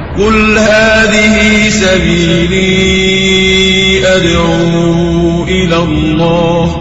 قل هذه سبيلي أدعو إلى الله.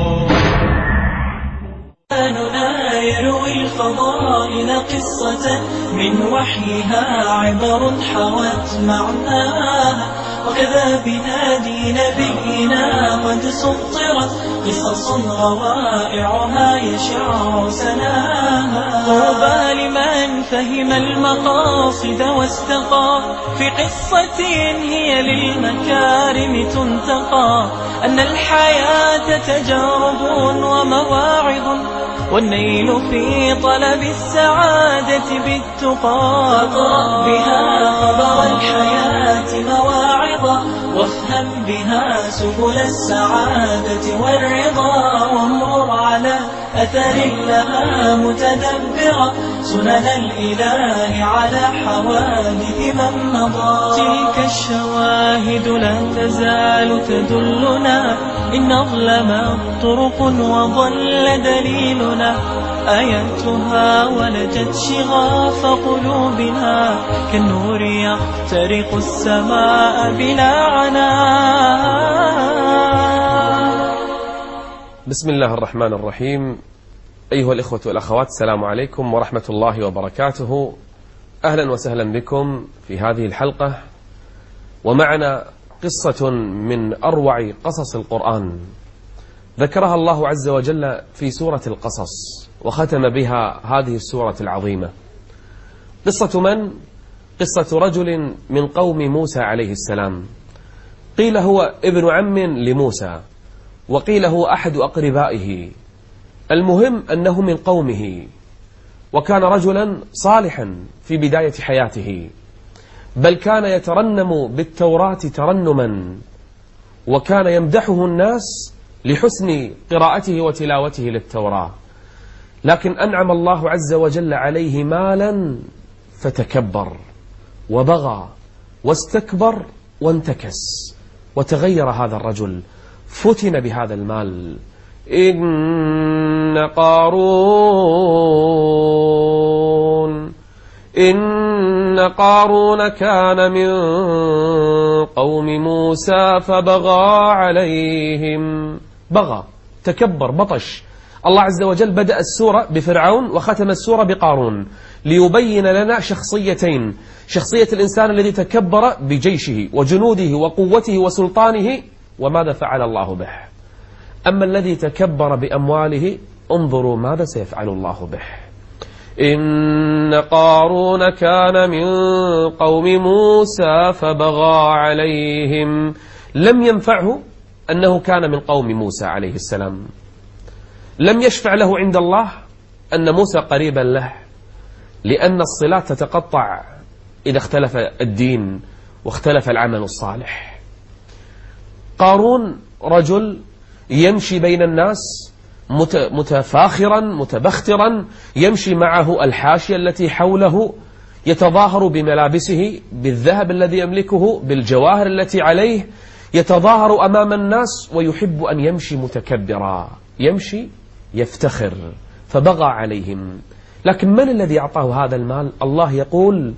يروي الفضائل قصة من وحيها عبر حوت معناها، وكذا بنادي نبينا قد سطرت قصص روائعها يشع سناها. طوبى لمن فهم المقاصد واستقى في قصة هي للمكارم تنتقى، أن الحياة تجارب ومواعظ، والنيل في طلب السعادة بالتقى. فاقرأ بها خبر الحياة مواعظا، وافهم بها سبل السعادة والرضا، وامر على أثر لها متدبرا سنن الإله على حوادث من مضى. تلك الشواهد لا تزال تدلنا إن أظلم طرق وضل دليلنا، آياتها ولجت شغاف قلوبنا كالنور يخترق السماء بلا عناء. بسم الله الرحمن الرحيم. أيها الإخوة والأخوات، السلام عليكم ورحمة الله وبركاته. أهلا وسهلا بكم في هذه الحلقة، ومعنا قصة من أروع قصص القرآن ذكرها الله عز وجل في سورة القصص، وختم بها هذه السورة العظيمة. قصة من؟ قصة رجل من قوم موسى عليه السلام، قيل هو ابن عم لموسى، وقيل هو أحد أقربائه، المهم أنه من قومه، وكان رجلا صالحا في بداية حياته، بل كان يترنم بالتوراة ترنما، وكان يمدحه الناس لحسن قراءته وتلاوته للتوراة. لكن أنعم الله عز وجل عليه مالا فتكبر وبغى واستكبر وانتكس، وتغير هذا الرجل، فتن بهذا المال. إن قارون كان من قوم موسى فبغى عليهم. بغى، تكبر، بطش. الله عز وجل بدأ السورة بفرعون وختم السورة بقارون ليبين لنا شخصيتين: شخصية الإنسان الذي تكبر بجيشه وجنوده وقوته وسلطانه، وماذا فعل الله به. أما الذي تكبر بأمواله، انظروا ماذا سيفعل الله به. إن قارون كان من قوم موسى فبغى عليهم. لم ينفعه أنه كان من قوم موسى عليه السلام، لم يشفع له عند الله أن موسى قريبا له، لأن الصلات تتقطع إذا اختلف الدين واختلف العمل الصالح. قارون رجل يمشي بين الناس متفاخرا متبخترا، يمشي معه الحاشية التي حوله، يتظاهر بملابسه، بالذهب الذي يملكه، بالجواهر التي عليه، يتظاهر أمام الناس، ويحب أن يمشي متكبرا، يمشي يفتخر، فبغى عليهم. لكن من الذي أعطاه هذا المال؟ الله يقول: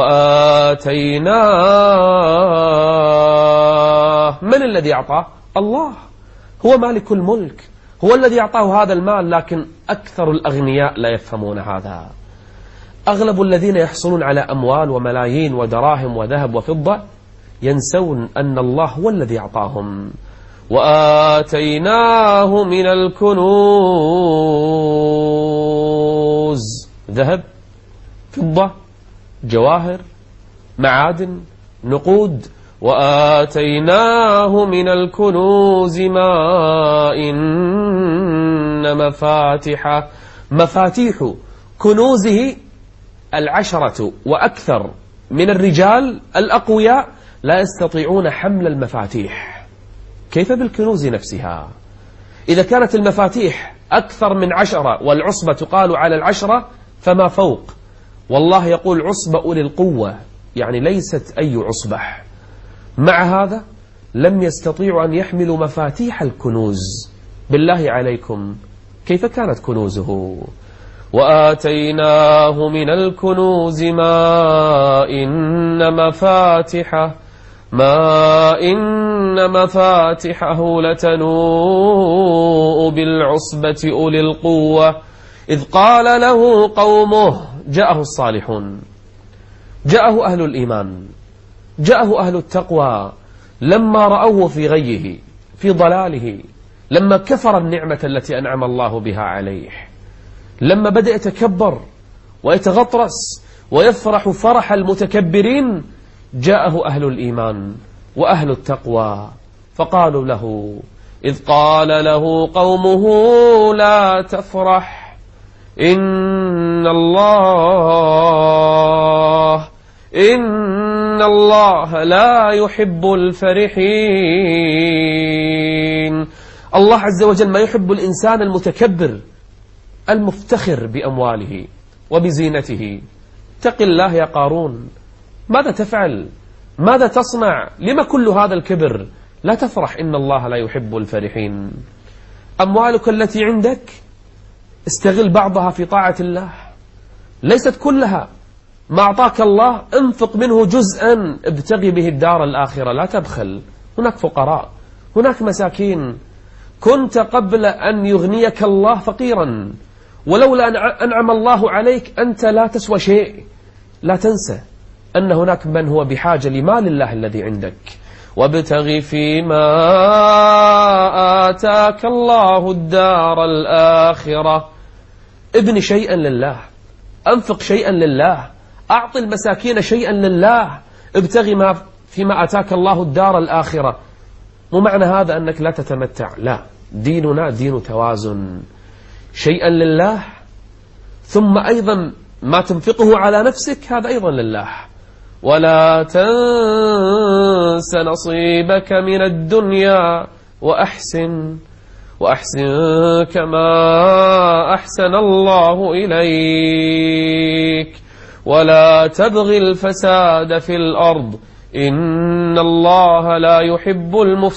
وآتيناه. من الذي أعطاه؟ الله، هو مالك الملك، هو الذي أعطاه هذا المال. لكن أكثر الأغنياء لا يفهمون هذا. أغلب الذين يحصلون على أموال وملايين ودراهم وذهب وفضة ينسون أن الله هو الذي أعطاهم. وآتيناه من الكنوز، ذهب، فضة، جواهر، معادن، نقود. وآتيناه من الكنوز ما إن مفاتيح كنوزه 10 وأكثر من الرجال الأقوياء لا يستطيعون حمل المفاتيح، كيف بالكنوز نفسها؟ إذا كانت المفاتيح أكثر من 10 والعصبة تقال على 10 فما فوق، والله يقول عصبة أولي القوة، يعني ليست أي عصبة. مع هذا لم يستطيعوا أن يحملوا مفاتيح الكنوز. بالله عليكم كيف كانت كنوزه؟ وآتيناه من الكنوز ما إن مفاتحه لتنوء بالعصبة أولي القوة إذ قال له قومه. جاءه الصالحون، جاءه أهل الإيمان، جاءه أهل التقوى لما رأوه في غيه، في ضلاله، لما كفر النعمة التي أنعم الله بها عليه، لما بدأ يتكبر ويتغطرس ويفرح فرح المتكبرين، جاءه أهل الإيمان وأهل التقوى فقالوا له إذ قال له قومه لا تفرح إن الله لا يحب الفرحين. الله عز وجل ما يحب الإنسان المتكبر المفتخر بأمواله وبزينته. اتق الله يا قارون، ماذا تفعل؟ ماذا تصنع؟ لما كل هذا الكبر؟ لا تفرح، إن الله لا يحب الفرحين. أموالك التي عندك استغل بعضها في طاعة الله، ليست كلها. ما أعطاك الله انفق منه جزءا ابتغي به الدار الآخرة، لا تبخل. هناك فقراء، هناك مساكين، كنت قبل أن يغنيك الله فقيرا، ولولا أن أنعم الله عليك أنت لا تسوى شيء. لا تنسى أن هناك من هو بحاجة لمال الله الذي عندك. وابتغ فيما آتاك الله الدار الآخرة، ابن شيئا لله، أنفق شيئا لله، أعطي المساكين شيئا لله، ابتغ فيما آتاك الله الدار الآخرة. مو معنى هذا أنك لا تتمتع، لا، ديننا دين توازن، شيئا لله ثم أيضا ما تنفقه على نفسك هذا أيضا لله. ولا تنس نصيبك من الدنيا وأحسن كما أحسن الله إليك ولا تبغ الفساد في الأرض إن الله لا يحب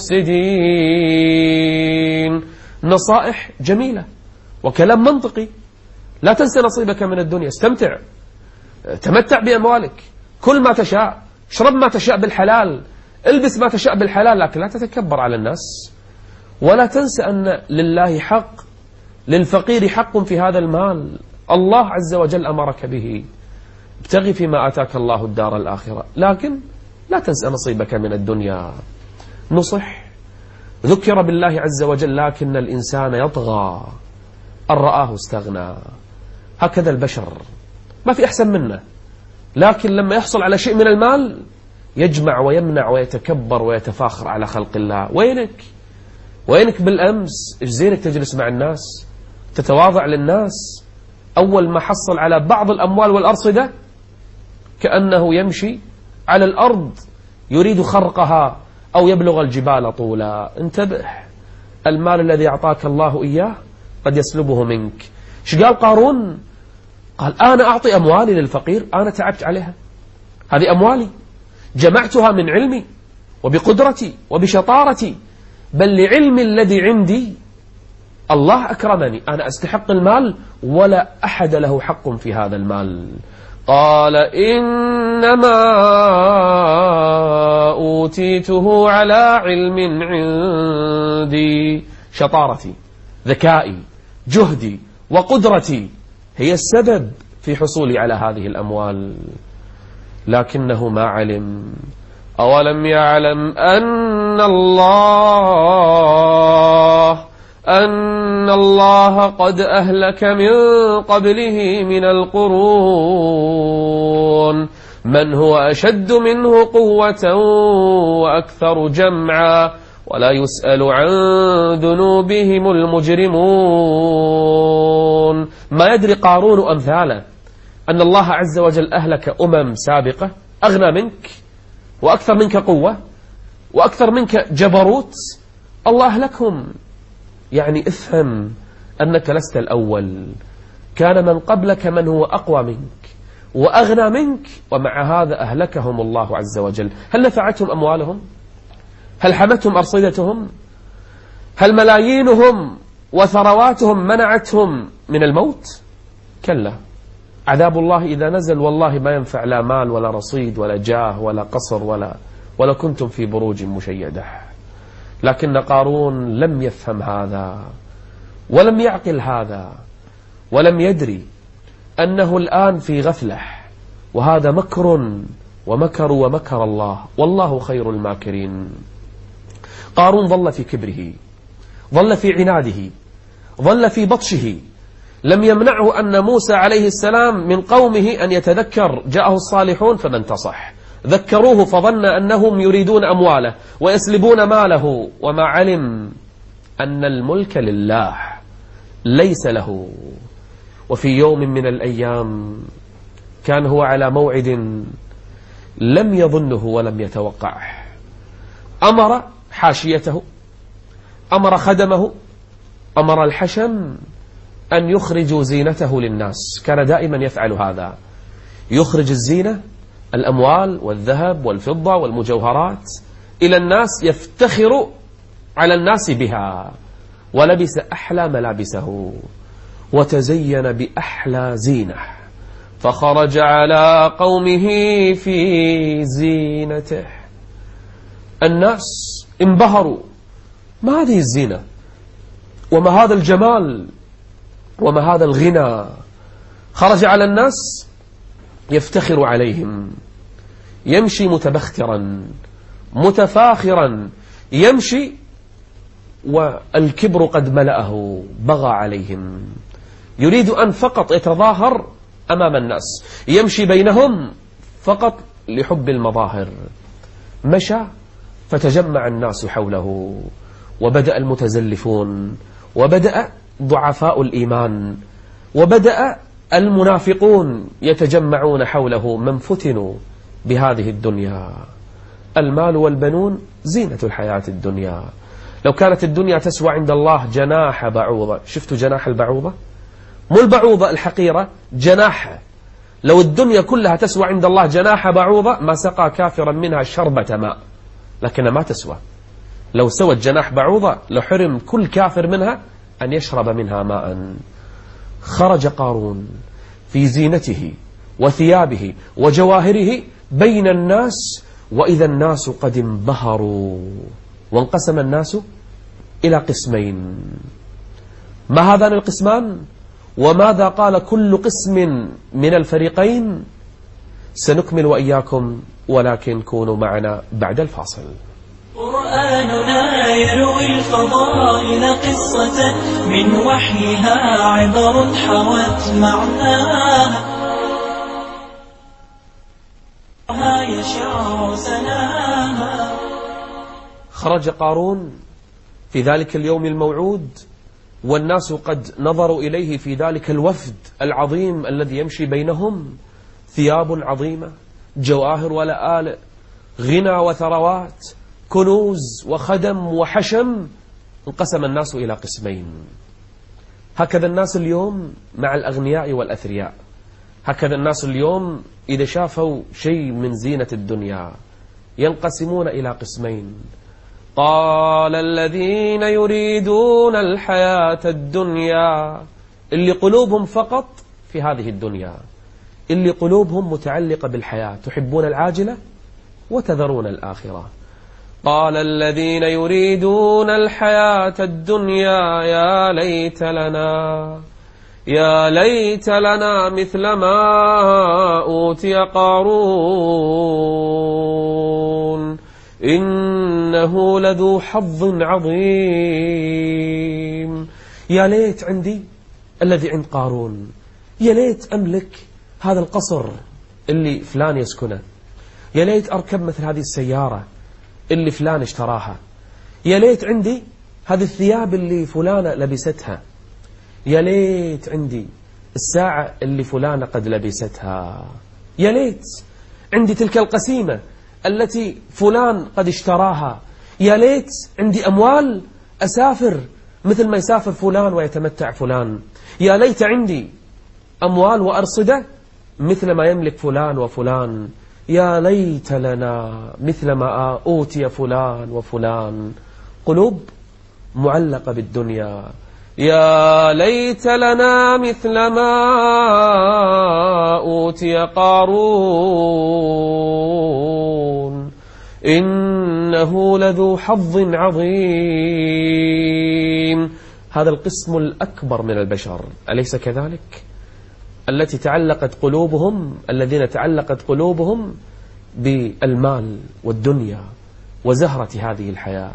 المفسدين. نصائح جميلة وكلام منطقي. لا تنسى نصيبك من الدنيا، استمتع، تمتع بأموالك، كل ما تشاء، اشرب ما تشاء بالحلال، البس ما تشاء بالحلال، لكن لا تتكبر على الناس. ولا تنسى أن لله حق، للفقير حق في هذا المال، الله عز وجل أمرك به. ابتغي فيما آتاك الله الدار الآخرة، لكن لا تنسى نصيبك من الدنيا. نصح، ذكر بالله عز وجل لكن الإنسان يطغى أن رآه استغنى. هكذا البشر، ما في أحسن منه، لكن لما يحصل على شيء من المال يجمع ويمنع ويتكبر ويتفاخر على خلق الله. وينك بالأمس؟ إيش زينك تجلس مع الناس تتواضع للناس؟ أول ما حصل على بعض الأموال والأرصدة كأنه يمشي على الأرض يريد خرقها أو يبلغ الجبال طولا. انتبه، المال الذي أعطاك الله إياه قد يسلبه منك. ايش قال قارون؟ قال أنا أعطي أموالي للفقير، أنا تعبت عليها، هذه أموالي جمعتها من علمي وبقدرتي وبشطارتي، بل لعلمي الذي عندي الله أكرمني، أنا أستحق المال ولا أحد له حق في هذا المال. قال إنما أوتيته على علم عندي. شطارتي، ذكائي، جهدي وقدرتي هي السبب في حصولي على هذه الأموال، لكنه ما علم. أولم يعلم أن الله قد أهلك من قبله من القرون من هو أشد منه قوة وأكثر جمعا ولا يسأل عن ذنوبهم المجرمون. ما يدري قارون أمثاله أن الله عز وجل أهلك سابقة أغنى منك وأكثر منك قوة وأكثر منك جبروت، الله أهلكهم. يعني افهم أنك لست الأول، كان من قبلك من هو أقوى منك وأغنى منك، ومع هذا أهلكهم الله عز وجل. هل نفعتهم أموالهم؟ هل حمتهم أرصدتهم؟ هل ملايينهم وثرواتهم منعتهم من الموت؟ كلا، عذاب الله إذا نزل والله ما ينفع لا مال ولا رصيد ولا جاه ولا قصر ولا كنتم في بروج مشيدة. لكن قارون لم يفهم هذا ولم يعقل هذا ولم يدري أنه الآن في غفلة، وهذا مكر ومكروا ومكر الله والله خير الماكرين. قارون ظل في كبره، ظل في عناده، ظل في بطشه، لم يمنعه أن موسى عليه السلام من قومه أن يتذكر، جاءه الصالحون فما انتصح، ذكروه فظن أنهم يريدون أمواله ويسلبون ماله، وما علم أن الملك لله ليس له. وفي يوم من الأيام كان هو على موعد لم يظنه ولم يتوقعه، أمر حاشيته، أمر خدمه، أمر الحشم أن يخرجوا زينته للناس. كان دائما يفعل هذا، يخرج الزينة، الأموال والذهب والفضة والمجوهرات إلى الناس، يفتخر على الناس بها، ولبس أحلى ملابسه وتزين بأحلى زينة، فخرج على قومه في زينته. الناس انبهروا، ما هذه الزينة وما هذا الجمال وما هذا الغنى. خرج على الناس يفتخر عليهم، يمشي متبخترا متفاخرا، يمشي والكبر قد ملأه، بغى عليهم، يريد أن فقط يتظاهر أمام الناس، يمشي بينهم فقط لحب المظاهر. مشى فتجمع الناس حوله، وبدأ المتزلفون، وبدأ ضعفاء الإيمان، وبدأ المنافقون يتجمعون حوله، من فتنوا بهذه الدنيا. المال والبنون زينة الحياة الدنيا. لو كانت الدنيا تسوى عند الله جناح بعوضة، شفتوا جناح البعوضة؟ مو البعوضة الحقيرة، جناح. لو الدنيا كلها تسوى عند الله جناح بعوضة ما سقى كافرا منها شربة ماء، لكنها ما تسوى. لو سوت جناح بعوضة لحرم كل كافر منها أن يشرب منها ماء. خرج قارون في زينته وثيابه وجواهره بين الناس، وإذا الناس قد انبهروا، وانقسم الناس إلى قسمين. ما هذان القسمان؟ وماذا قال كل قسم من الفريقين؟ سنكمل وإياكم، ولكن كونوا معنا بعد الفاصل. قرآننا يروي الفضائل قصة من وحيها عبر حوت معناها يشع سناها. خرج قارون في ذلك اليوم الموعود، والناس قد نظروا إليه في ذلك الوفد العظيم الذي يمشي بينهم، ثياب عظيمة، جواهر ولآلئ، غنى وثروات، كنوز وخدم وحشم. انقسم الناس إلى قسمين. هكذا الناس اليوم مع الأغنياء والأثرياء، هكذا الناس اليوم إذا شافوا شيء من زينة الدنيا ينقسمون إلى قسمين. قال الذين يريدون الحياة الدنيا، اللي قلوبهم فقط في هذه الدنيا، اللي قلوبهم متعلقة بالحياة، تحبون العاجلة وتذرون الآخرة. قال الذين يريدون الحياة الدنيا يا ليت لنا مثل ما أوتي قارون إنه لذو حظ عظيم. يا ليت عندي الذي عند قارون، يا ليت أملك هذا القصر اللي فلان يسكنه، يا ليت أركب مثل هذه السيارة اللي فلان اشتراها، يا ليت عندي هذه الثياب اللي فلانة لبستها، يا ليت عندي الساعة اللي فلانة قد لبستها، يا ليت عندي تلك القسيمة التي فلان قد اشتراها، يا ليت عندي أموال أسافر مثل ما يسافر فلان ويتمتع فلان، يا ليت عندي أموال وأرصدة مثل ما يملك فلان وفلان، يا ليت لنا مثل ما أوتي فلان وفلان. قلوب معلقة بالدنيا، يا ليت لنا مثل ما أوتي قارون إنه لذو حظ عظيم. هذا القسم الأكبر من البشر، أليس كذلك؟ الذين تعلقت قلوبهم بالمال والدنيا وزهرة هذه الحياة.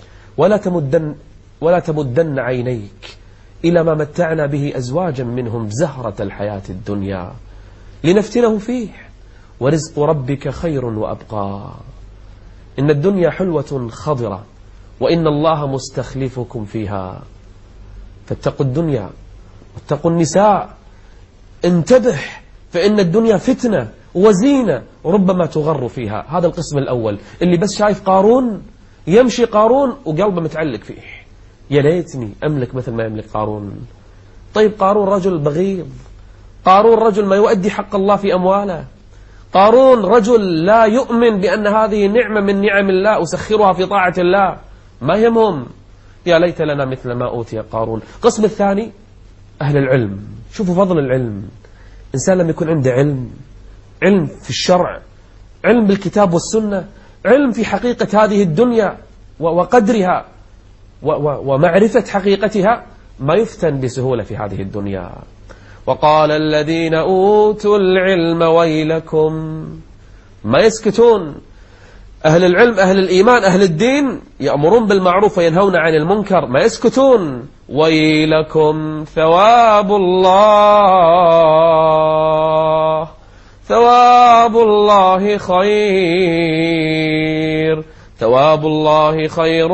ولا تمدن عينيك إلى ما متعنا به أزواجا منهم زهرة الحياة الدنيا لنفتنهم فيه، ورزق ربك خير وأبقى. إن الدنيا حلوة خضرة وإن الله مستخلفكم فيها، فاتقوا الدنيا واتقوا النساء، انتبه، فإن الدنيا فتنة وزينة ربما تغر فيها. هذا القسم الأول اللي بس شايف قارون، يمشي قارون وقلبه متعلق فيه، يا ليتني أملك مثل ما يملك قارون. طيب قارون رجل بغيض، قارون رجل ما يؤدي حق الله في أمواله، قارون رجل لا يؤمن بأن هذه نعمة من نعم الله أسخرها في طاعة الله، ما يهمهم. يا ليت لنا مثل ما أوتي قارون. قسم الثاني أهل العلم. شوفوا فضل العلم. إنسان لم يكن عنده علم في الشرع، علم بالكتاب والسنة، علم في حقيقة هذه الدنيا وقدرها ومعرفة حقيقتها، ما يفتن بسهولة في هذه الدنيا. وقال الذين أوتوا العلم ويلكم، ما يسكتون. أهل العلم، أهل الإيمان، أهل الدين يأمرون بالمعروف وينهون عن المنكر، ما يسكتون. ويلكم ثواب الله خير، ثواب الله خير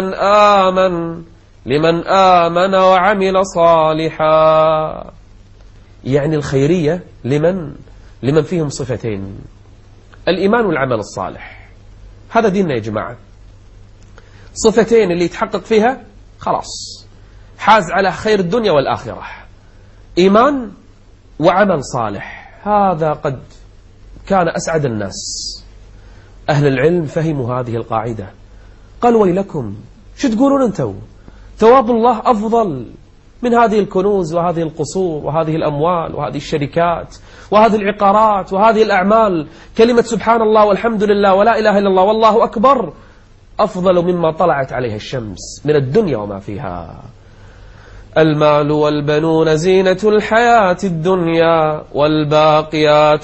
لمن آمن وعمل صالحا. يعني الخيرية لمن فيهم صفتين: الإيمان والعمل الصالح. هذا ديننا يا جماعة. صفتين اللي يتحقق فيها خلاص حاز على خير الدنيا والآخرة: إيمان وعمل صالح. هذا قد كان أسعد الناس. أهل العلم فهموا هذه القاعدة، قال ويلكم، شو تقولون أنتوا؟ ثواب الله أفضل من هذه الكنوز وهذه القصور وهذه الأموال وهذه الشركات وهذه العقارات وهذه الأعمال. كلمة سبحان الله والحمد لله ولا إله إلا الله والله أكبر أفضل مما طلعت عليها الشمس من الدنيا وما فيها. المال والبنون زينة الحياة الدنيا والباقيات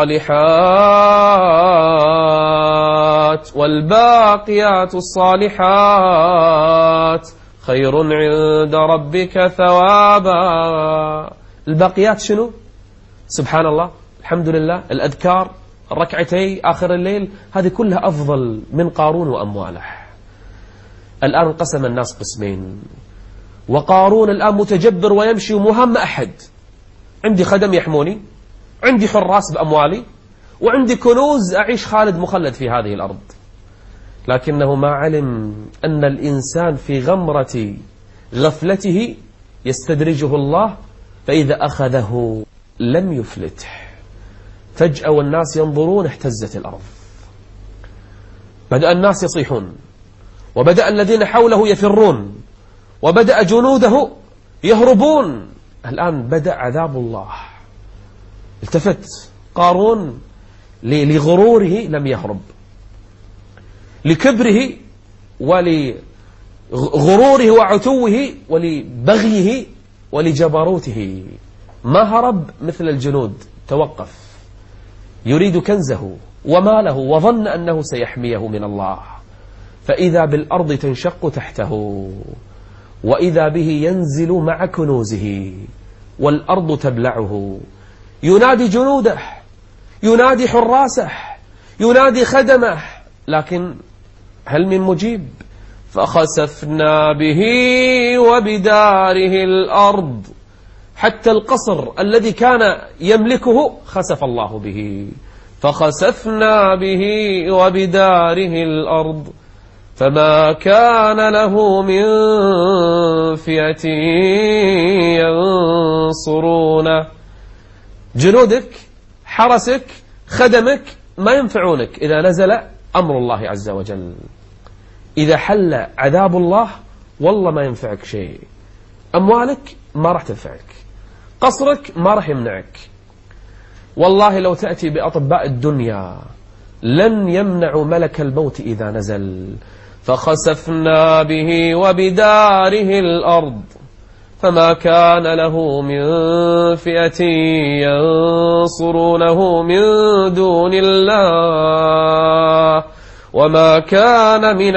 الصالحات خير عند ربك ثوابا. الباقيات شنو؟ سبحان الله، الحمد لله، الأذكار، الركعتي آخر الليل، هذه كلها أفضل من قارون وأمواله. الآن انقسم الناس قسمين، وقارون الآن متجبر ويمشي ومهم أحد. عندي خدم يحموني، عندي حراس بأموالي، وعندي كنوز أعيش خالد مخلد في هذه الأرض. لكنه ما علم أن الإنسان في غمرة غفلته يستدرجه الله، فإذا أخذه لم يفلته. فجأة والناس ينظرون اهتزت الأرض، بدأ الناس يصيحون، وبدأ الذين حوله يفرون، وبدأ جنوده يهربون. الآن بدأ عذاب الله. التفت قارون لغروره لم يهرب، لكبره ولغروره وعتوه ولبغيه ولجبروته ما هرب مثل الجنود، توقف، يريد كنزه وماله، وظن أنه سيحميه من الله. فإذا بالأرض تنشق تحته، وإذا به ينزل مع كنوزه، والأرض تبلعه. ينادي جنوده، ينادي حراسه، ينادي خدمه، لكن هل من مجيب؟ فخسفنا به وبداره الأرض، حتى القصر الذي كان يملكه خسف الله به. فخسفنا به وبداره الأرض فما كان له من فئة ينصرونه. جنودك، حرسك، خدمك ما ينفعونك إذا نزل أمر الله عز وجل. إذا حل عذاب الله والله ما ينفعك شيء. أموالك ما راح تنفعك، قصرك ما راح يمنعك. والله لو تأتي بأطباء الدنيا لن يمنعوا ملك الموت إذا نزل. فخسفنا به وبداره الأرض فما كان له من فئة ينصرونه من دون الله وما كان من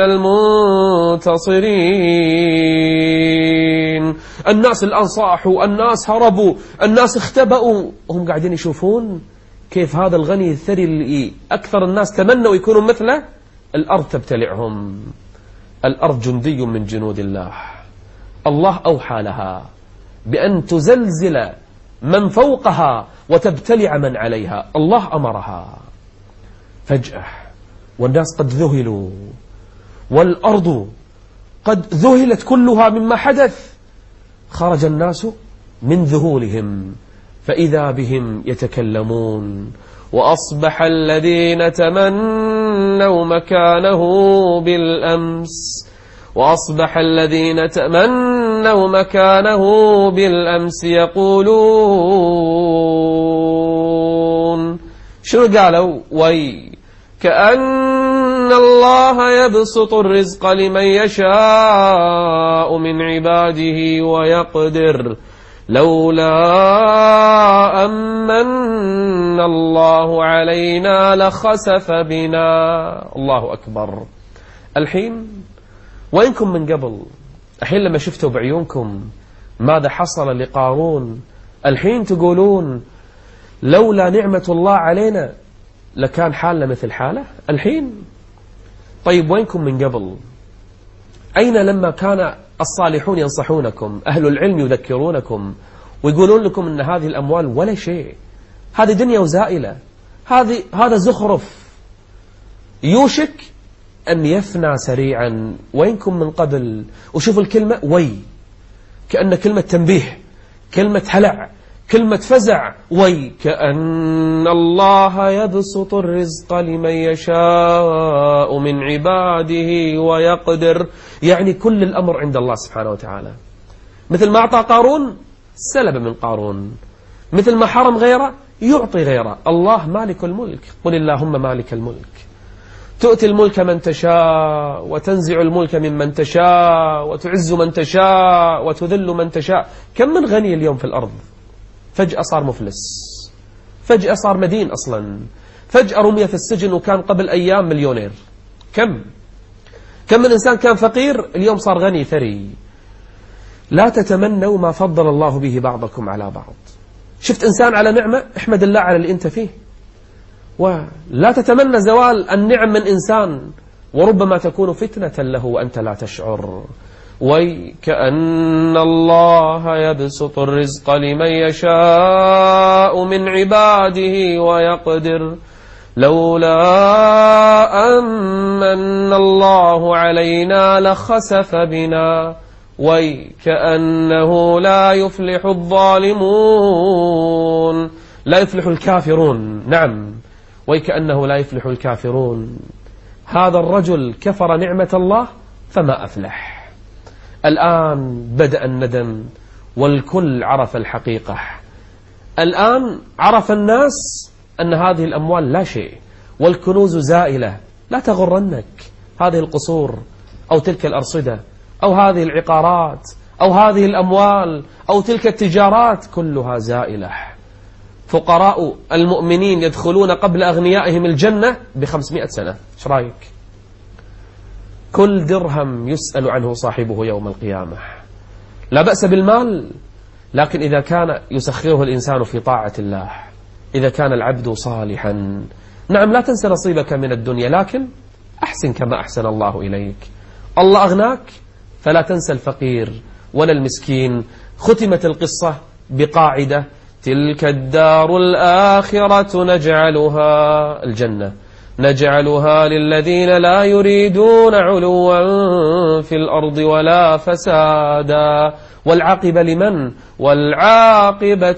المنتصرين. الناس الآن صاحوا، الناس هربوا، الناس اختبأوا، وهم قاعدين يشوفون كيف هذا الغني الثري اللي أكثر الناس تمنوا يكونوا مثله الأرض تبتلعهم. الأرض جندي من جنود الله، الله أوحى لها بأن تزلزل من فوقها وتبتلع من عليها، الله أمرها. فجأة والناس قد ذهلوا والأرض قد ذهلت كلها مما حدث، خرج الناس من ذهولهم فإذا بهم يتكلمون. وأصبح الذين تمنوا مكانه بالأمس يقولون شنو قالوا؟ كأن الله يبسط الرزق لمن يشاء من عباده ويقدر لولا أمن الله علينا لخسف بنا. الله أكبر. الحين وينكم من قبل؟ الحين لما شفتوا بعيونكم ماذا حصل لقارون، الحين تقولون لولا نعمة الله علينا لكان حالنا مثل حاله الحين. طيب وينكم من قبل؟ أين لما كان الصالحون ينصحونكم، أهل العلم يذكرونكم ويقولون لكم أن هذه الأموال ولا شيء، هذه دنيا وزائلة، هذا زخرف يوشك أن يفنى سريعا. وينكم من قبل؟ وشوفوا الكلمة كأن كلمة تنبيه، كلمة هلع، كلمة فزع. كأن الله يبسط الرزق لمن يشاء من عباده ويقدر، يعني كل الأمر عند الله سبحانه وتعالى. مثل ما أعطى قارون سلب من قارون، مثل ما حرم غيره يعطي غيره. الله مالك الملك، قل اللهم مالك الملك تؤتي الملك من تشاء وتنزع الملك ممن تشاء وتعز من تشاء وتذل من تشاء. كم من غني اليوم في الأرض فجأة صار مفلس، فجأة صار مدين أصلا، فجأة رمي في السجن وكان قبل أيام مليونير. كم من إنسان كان فقير اليوم صار غني ثري. لا تتمنوا ما فضل الله به بعضكم على بعض. شفت إنسان على نعمة احمد الله على اللي أنت فيه، ولا تتمنى زوال النعم من إنسان وربما تكون فتنة له وأنت لا تشعر. كأن الله يبسط الرزق لمن يشاء من عباده ويقدر لولا أمن الله علينا لخسف بنا كأنه لا يفلح الظالمون، لا يفلح الكافرون. نعم، كأنه لا يفلح الكافرون. هذا الرجل كفر نعمة الله فما أفلح. الآن بدأ الندم والكل عرف الحقيقة. الآن عرف الناس أن هذه الأموال لا شيء والكنوز زائلة. لا تغرنك هذه القصور أو تلك الأرصدة أو هذه العقارات أو هذه الأموال أو تلك التجارات، كلها زائلة. فقراء المؤمنين يدخلون قبل أغنيائهم الجنة ب500 سنة. ايش رايك؟ كل درهم يسأل عنه صاحبه يوم القيامة. لا بأس بالمال، لكن إذا كان يسخره الإنسان في طاعة الله، إذا كان العبد صالحا. نعم، لا تنسى نصيبك من الدنيا، لكن أحسن كما أحسن الله إليك. الله أغناك فلا تنسى الفقير ولا المسكين. ختمت القصة بقاعدة: تلك الدار الآخرة نجعلها الجنة نجعلها للذين لا يريدون علوا في الأرض ولا فسادا والعاقبة لمن؟ والعاقبة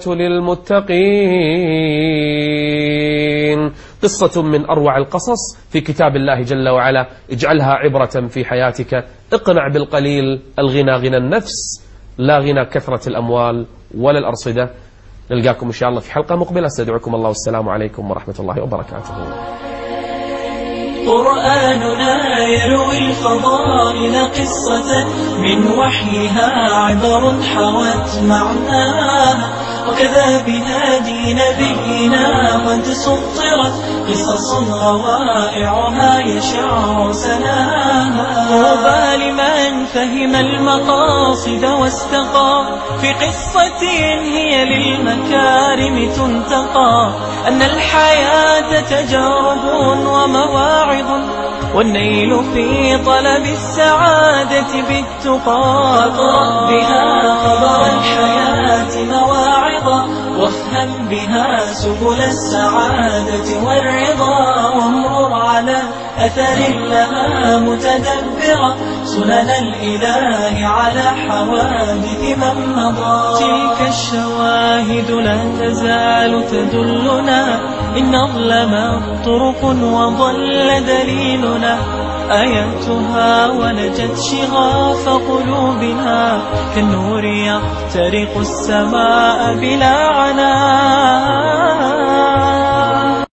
للمتقين. قصة من أروع القصص في كتاب الله جل وعلا. اجعلها عبرة في حياتك. اقنع بالقليل، الغنى غنى النفس. لا غنى كثرة الأموال ولا الأرصدة. نلقاكم إن شاء الله في حلقة مقبلة. استودعكم الله والسلام عليكم ورحمة الله وبركاته. قرآننا يروي الفضائل قصة من وحيها عبر حوت معناها، وكذا بهادي نبينا قد سطرت قصص روائعها يشع سناها. طوبى لمن فهم المقاصد واستقى في قصة هي للمكارم تنتقى، أن الحياة تجارب ومواعظ، والنيل في طلب السعادة بالتقى. فاقرأ بها خبر الحياة مواعظا، وافهم بها سبل السعادة والرضا، وامرر على أثر لها متدبرا سنن الإله على حوادث من مضى. تلك الشواهد لا تزال تدلنا، إن أظلمت طرق وضل دليلنا، آياتها ولجت شغاف قلوبنا، كالنور يخترق السماء بلا عناء.